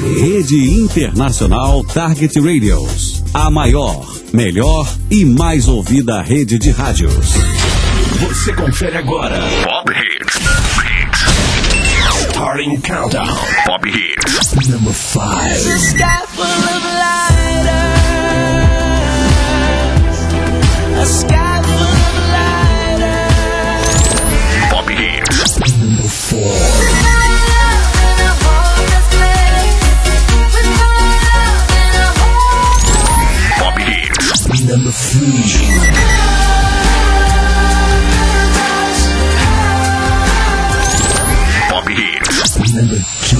Rede Internacional Target Radios. A maior, melhor e mais ouvida rede de rádios. Você confere agora Pop Hits. Starting Countdown. Pop Hits. Number 5. The sky full of lighters. A sky full of lighters. Pop Hits. Number 4. Pop Hits. Number 3. Pop Hits. Number 2.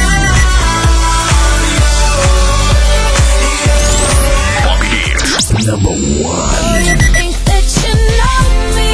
Pop Hits. Number 1. You think that you know me.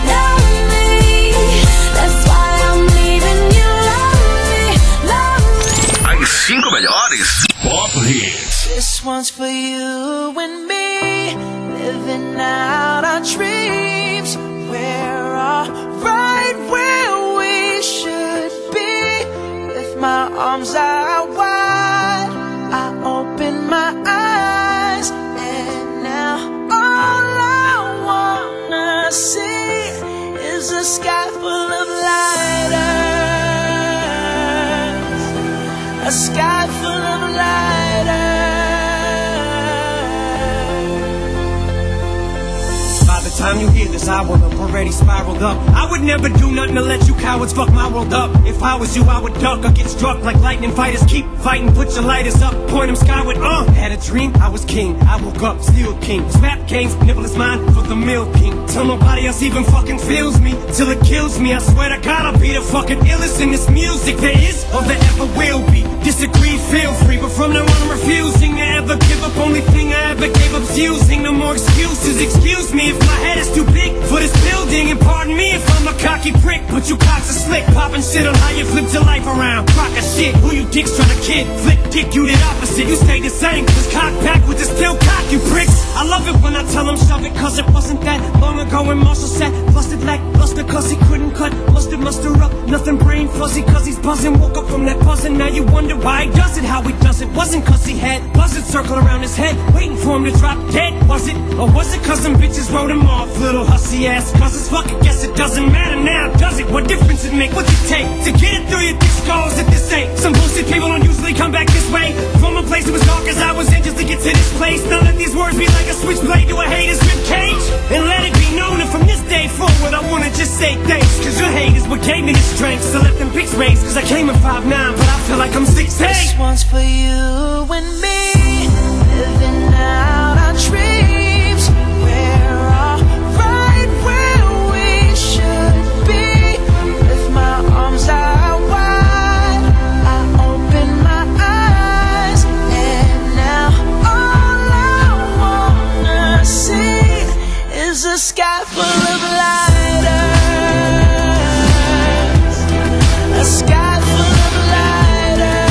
That's why I'm leaving you lonely. As 5 melhores Pop Hits. This one's for you and me, living out our dreams. We're all right where we should be. With my arms out wide, I open my eyes, and now all I wanna see is a sky full of lighters. A sky full of lighters. By the time you hear this, I will have already spiraled up. I would never do nothing to let you cowards fuck my world up. If I was you, I would duck or get struck like lightning fighters. Keep fighting, put your lighters up, point them skyward. Had a dream, I was king. I woke up, still king. Rap games, nibble is mine for the Mill King. Till nobody else even fucking feels me, till it kills me. I swear to God, I'll be the fucking illest in this music there is or there ever will be. Disagree, feel free, but from now on I'm refusing to ever give up. Only thing I ever gave up's using. No more excuses. Excuse me if my head is too big for this building, and pardon me if I'm a cocky prick, but you cocks are slick, popping shit on how you flipped your life around. Crock of shit, who you dicks trying to kid? Flick dick, you did opposite. You stay the same, cause cock backwards is still cock, you pricks. I love it when I tell them shove it, cause it wasn't that long ago when Marshall sat flustered like luster, cause he couldn't cut mustard, muster up nothing brain fuzzy, cause he's buzzing. Woke up from that buzzing, now you wonder why he does it, how he does it. Wasn't cause he had buzzards circle around his head, waiting for him to drop dead, was it? Or was it cause some bitches wrote him off, little hussy ass? Cause it's fucking guess it doesn't matter now, does it? What difference it make? What's it take to get it through your thick skulls if this ain't some bullshit? People don't usually come back this way from a place that was dark as I was in just to get to this place. Now let these words be like a switchblade to a hater's ribcage, and let it be known that from this day forward I wanna just say thanks, cause your hate is what gave me the strength. So let them pics raise, cause I came in 5'9", but I feel like I'm 6'8". This one's for you and me, living out our dreams. We're all right where we should be. With my arms out wide, I open my eyes, and now all I wanna see is a sky full of lighters. A sky full of lighters.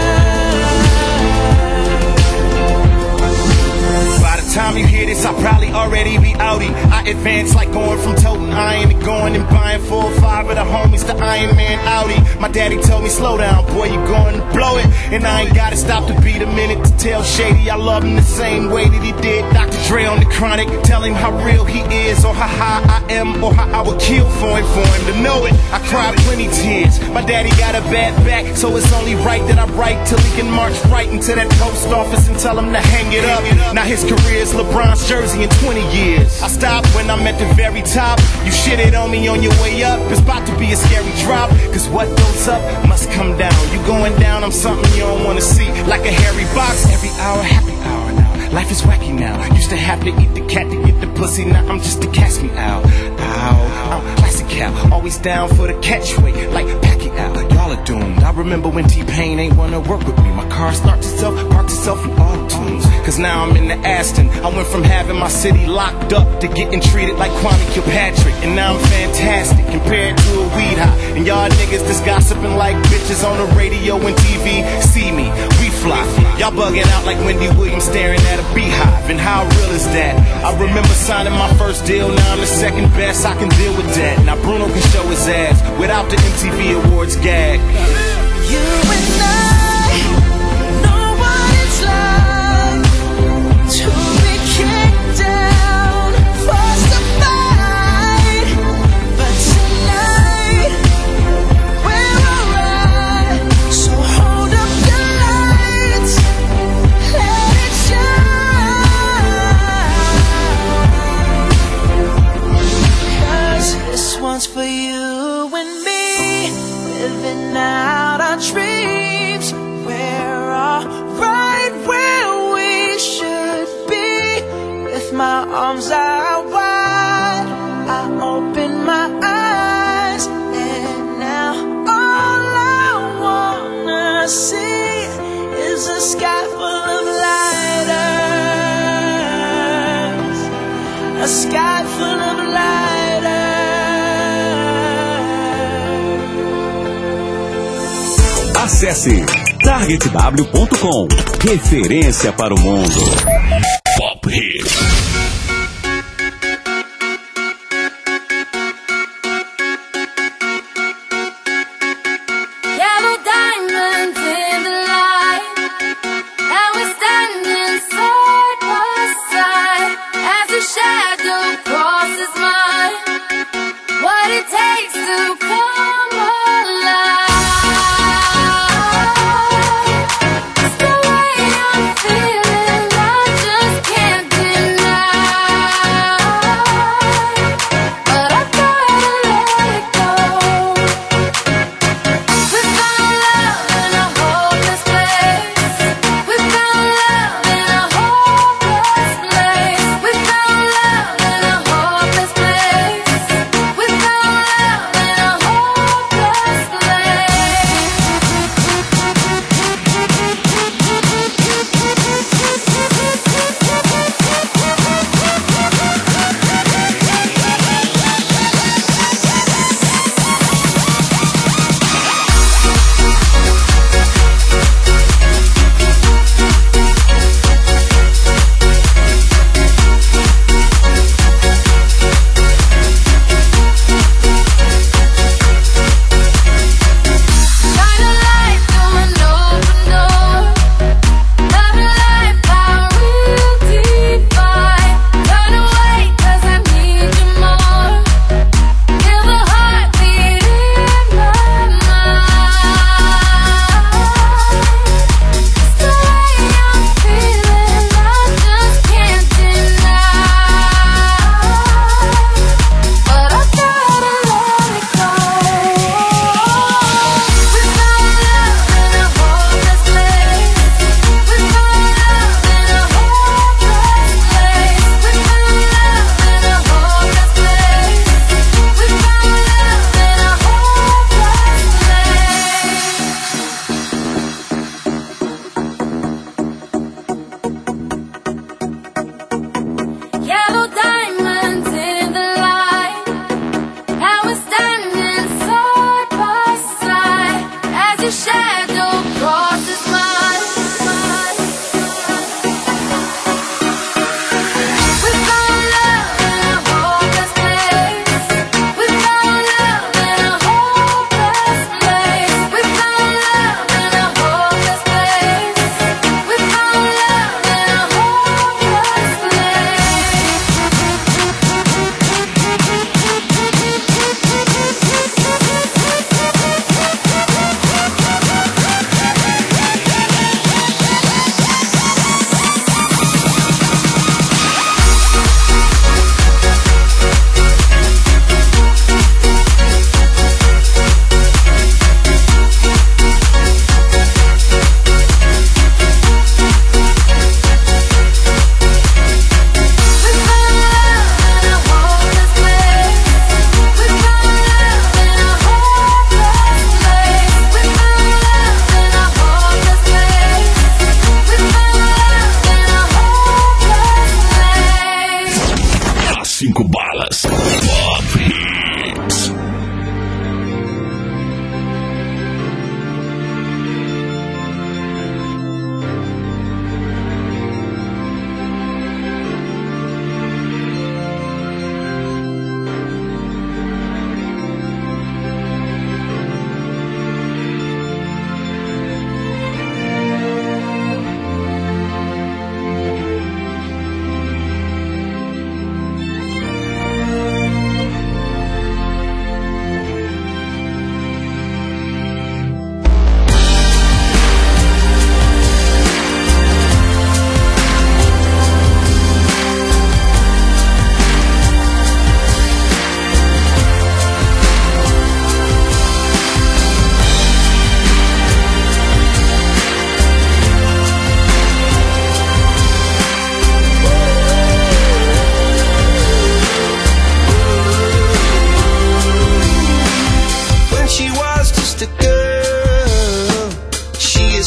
By the time you hear this, I'll probably already be outie. I advance like going from toting iron to going and buying 4 or 5 of the homies the Iron Man Audi. My daddy told me, slow down, boy, you going to blow it. And I ain't gotta stop to beat a minute to tell Shady I love him the same way that he did Dr. Dre on the Chronic. Tell him how real he is, or how high I am, or how I would kill for him to know it. I cried plenty tears. My daddy got a bad back, so it's only right that I write till he can march right into that post office and tell him to hang it up. Now his career is LeBron's jersey in 20 years. I stopped when I'm at the very top. You shitted on me on your way up, it's about to be a scary drop. Cause what goes up must come down. You going down, I'm something you don't wanna see. Like a hairy box, every hour, happy hour now. Life is wacky now. Used to have to eat the cat to get the pussy, now I'm just a cast me out. Ow, I'm classic cow, always down for the catchweight, like Pacquiao. Y'all are doomed. I remember when T-Pain ain't wanna work with me. My car starts itself, parks itself in auto-tunes. Cause now I'm in the Aston. I went from having my city locked up to getting treated like Kwame Kilpatrick. And now I'm fantastic compared to a weed high. And y'all niggas just gossiping like bitches on the radio and TV. See me, we fly. Y'all bugging out like Wendy Williams staring at a beehive. And how real is that? I remember signing my first deal, now I'm the second best. I can deal with that. Now Bruno can show his ass without the MTV Awards gag. You and I, arms are wide. I open my eyes, and now all I wanna see is a sky full of lighters, a sky full of lighters. Acesse targetw.com, referência para o mundo. Pop Hits. Yellow diamonds in the light, and we're standing side by side as a shadow crosses mine. What it takes to come alive. It's the way I'm feeling, I just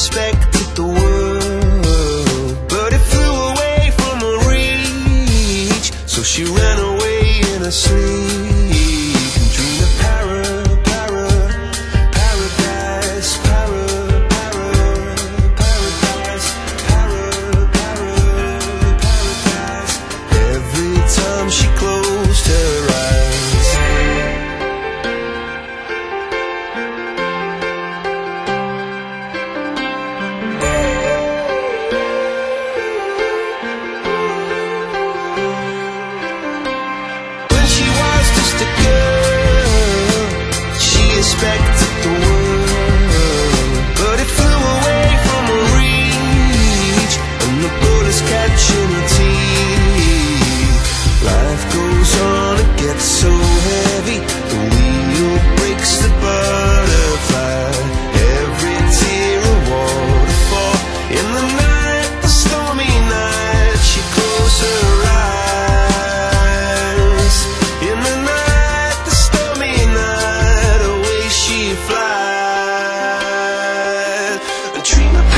expected the world, but it flew away from her reach. So she ran away in her sleep and dreamed of paradise, paradise. Every time she closed her eyes, when she was just a girl, she expected the world, but it flew away from her reach, and the bullets catching her teeth. Life goes on, it gets so heavy, the wheel breaks the butterfly. Every tear a waterfall. In the night, the stormy night, she closed her eyes. In the night, the stormy night, away she flies. A dream of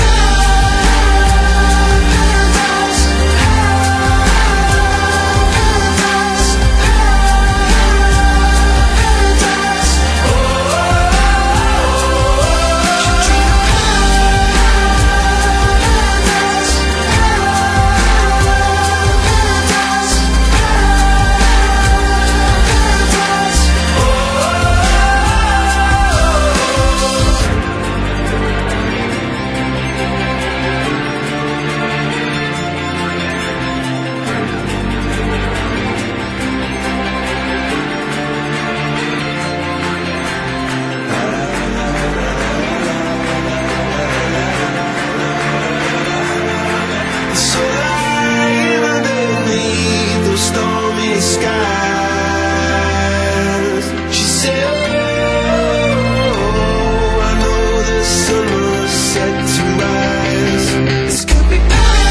so lying underneath those stormy skies. She said, oh, I know the sun was set to rise. This could be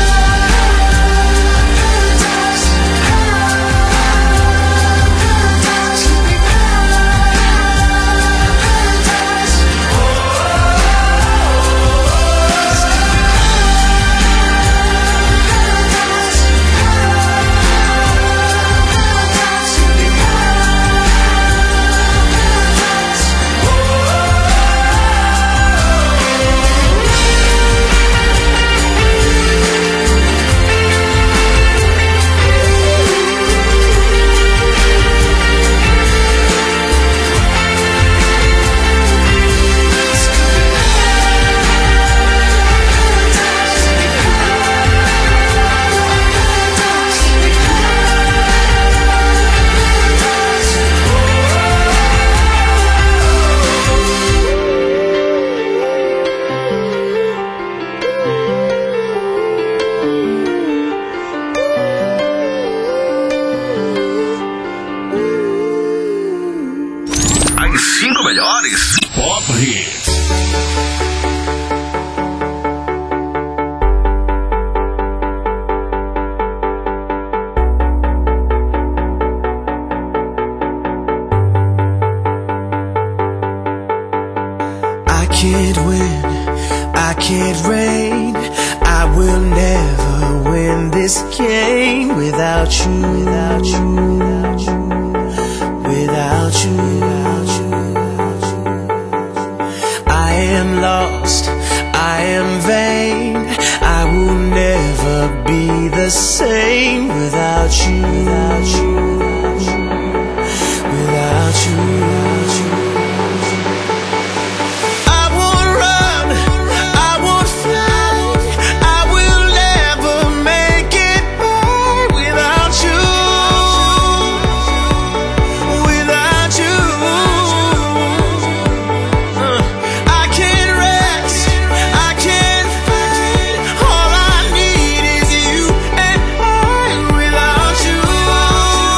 As 5 melhores Pop Hits. I can't win, I can't reign, I will never win this game without you, without you, without you, without you, without you. I am lost, I am vain, I will never be the same without you, without you, without you, without you, without you. All I need is you and I without you.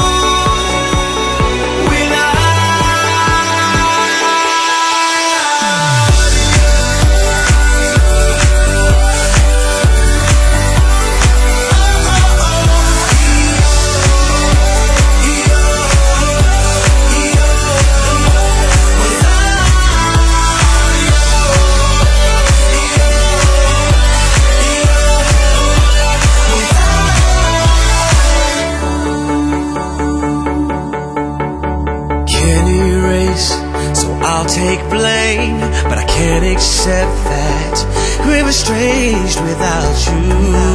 can't accept that we're estranged without you.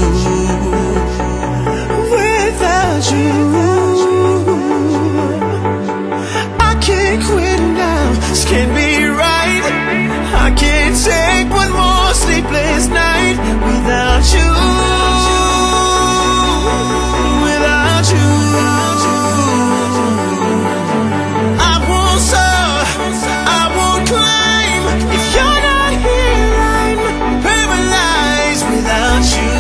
Without you, I can't quit now. This can't be right. I can't take one more sleepless night without you. Without you, I won't soar, I won't climb. If you're not here, I'm paralyzed without you.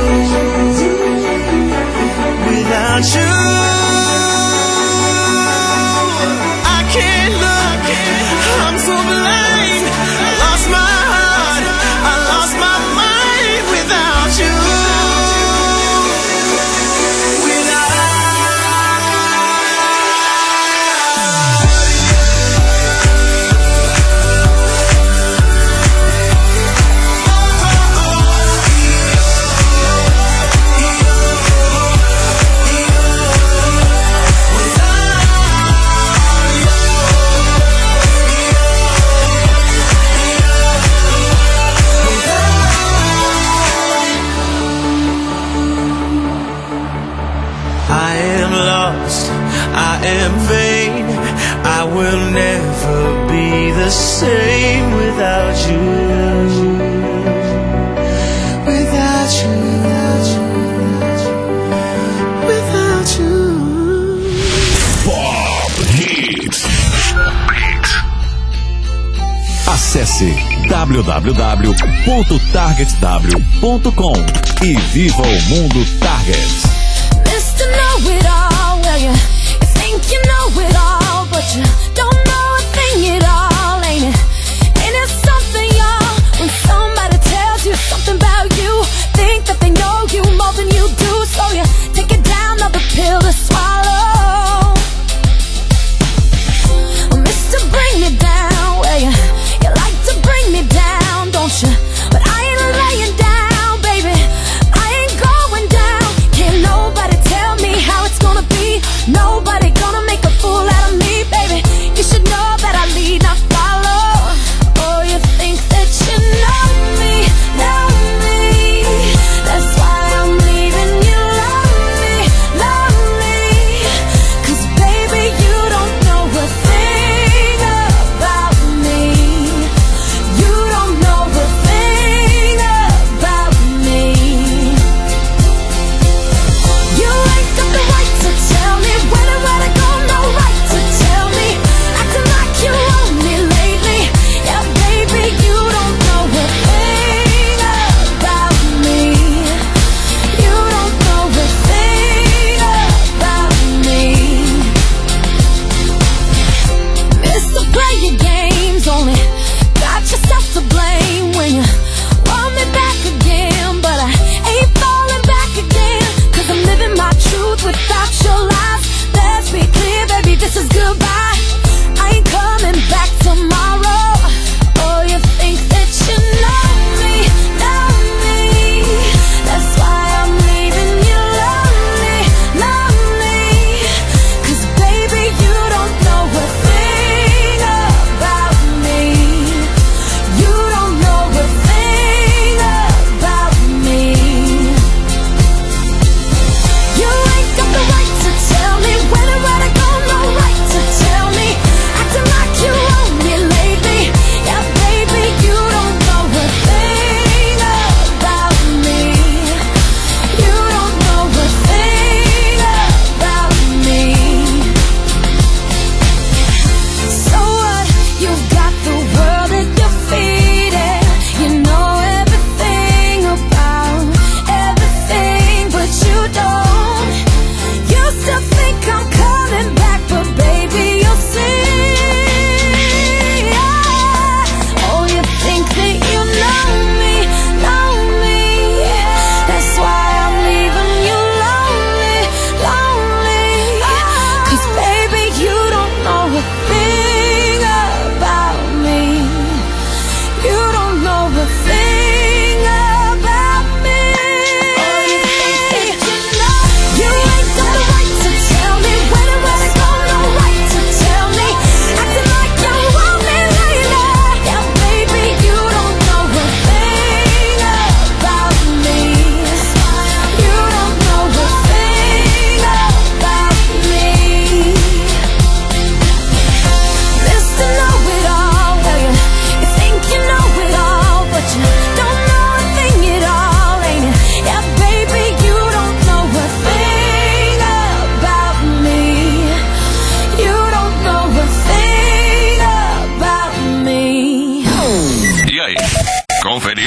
Without you, I can't look, I'm so blind. I lost my heart, I lost my mind without you. I am lost, I am vain. I will never be the same without you. Without you, without you. Pop Hits. Acesse www.targetw.com e viva o mundo Target. Mr. Know-it-all, well, you think you know it all, but you don't know a thing at all, ain't it? Ain't it something, y'all, when somebody tells you something about you, think that they know you more than you do, so you take it down, another pill to swallow. Well, Mr. Bring Me Down, well, you like to bring me down, don't you? But I ain't laying down, baby, I ain't going down. Can't nobody tell me how it's gonna be. Nobody gonna make a fool out of me, baby.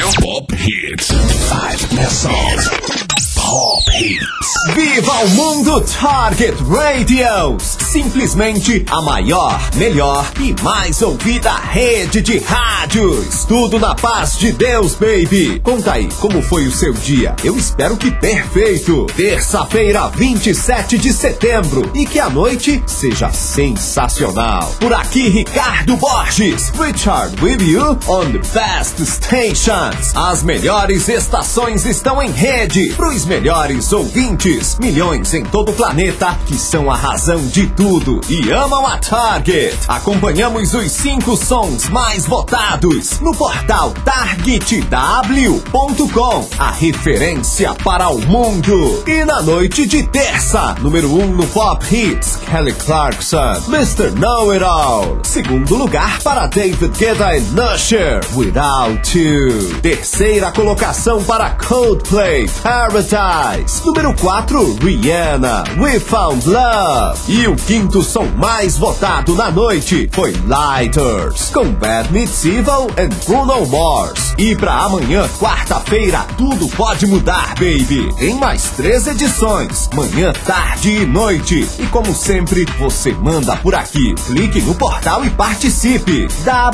Pop Hits. 5 best songs. Pop Hits. Viva o mundo Target Radios! Simplesmente a maior, melhor e mais ouvida rede de rádios. Tudo na paz de Deus, baby. Conta aí, como foi o seu dia? Eu espero que perfeito. Terça-feira, 27 de setembro. E que a noite seja sensacional. Por aqui, Ricardo Borges. Richard with you on the best stations. As melhores estações estão em rede. Pros melhores ouvintes. Milhões em todo o planeta que são a razão de tudo e amam a Target. Acompanhamos os 5 sons mais votados no portal targetw.com, a referência para o mundo. E na noite de terça, número 1 no Pop Hits, Kelly Clarkson, Mr. Know-It-All. Segundo lugar para David Guetta e Usher, Without You. Terceira colocação para Coldplay, Paradise. Número 4, Rihanna, We Found Love. E o quinto som mais votado na noite foi Lighters, com Bad Meets Evil e Bruno Mars. E pra amanhã, quarta-feira, tudo pode mudar, baby. Tem mais 3 edições, manhã, tarde e noite. E como sempre, você manda por aqui. Clique no portal e participe.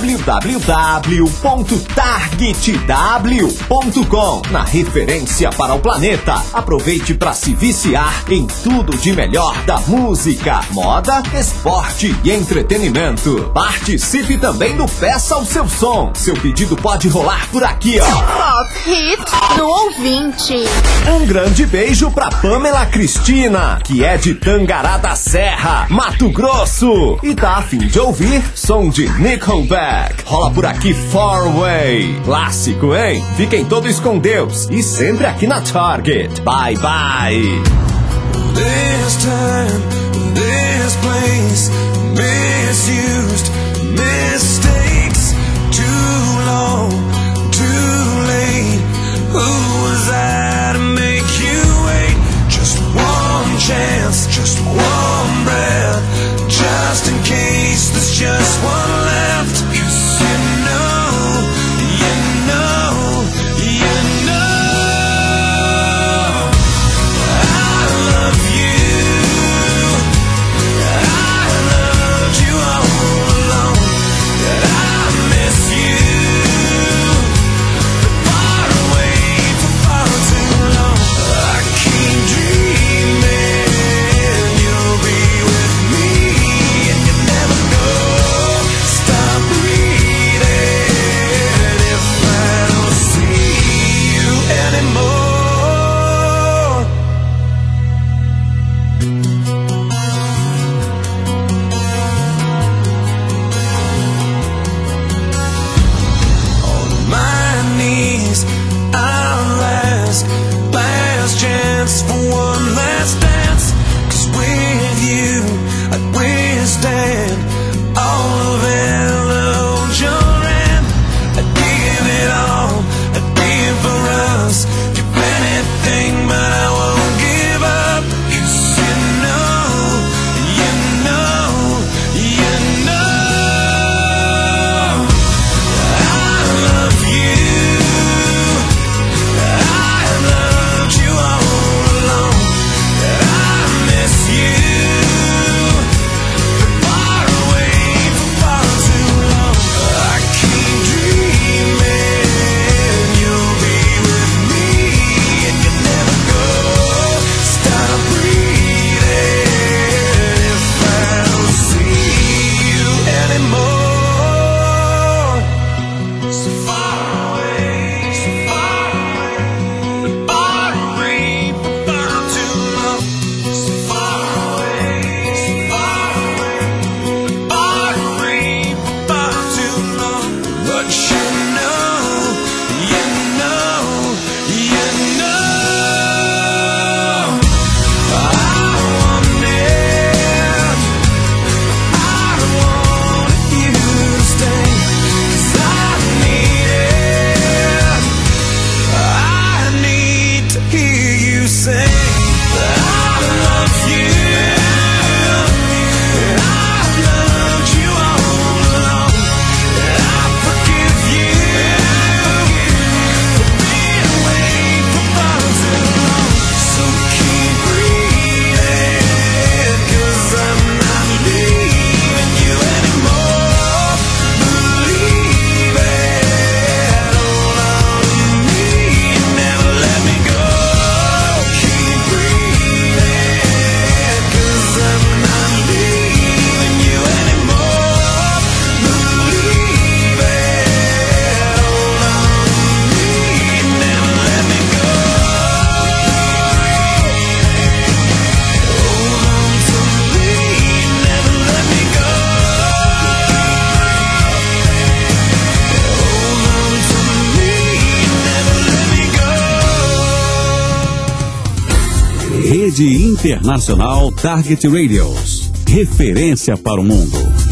www.targetw.com, na referência para o planeta. Aproveite para se viciar em tudo de melhor da música, moda, esporte e entretenimento. Participe também do Peça o Seu Som. Seu pedido pode rolar por aqui, ó. Pop Hits do ouvinte. Um grande beijo pra Pamela Cristina, que é de Tangará da Serra, Mato Grosso, e tá a fim de ouvir som de Nickelback. Rola por aqui Far Away. Clássico, hein? Fiquem todos com Deus e sempre aqui na Target. Bye, bye. This time, this place, misused, mistakes, too long, too late. Who was I to make you wait? Just one chance, just one breath, just in case there's just one left. 'Cause you know, you know, you know. I loved you all along. Rede Internacional Target Radios. Referência para o mundo.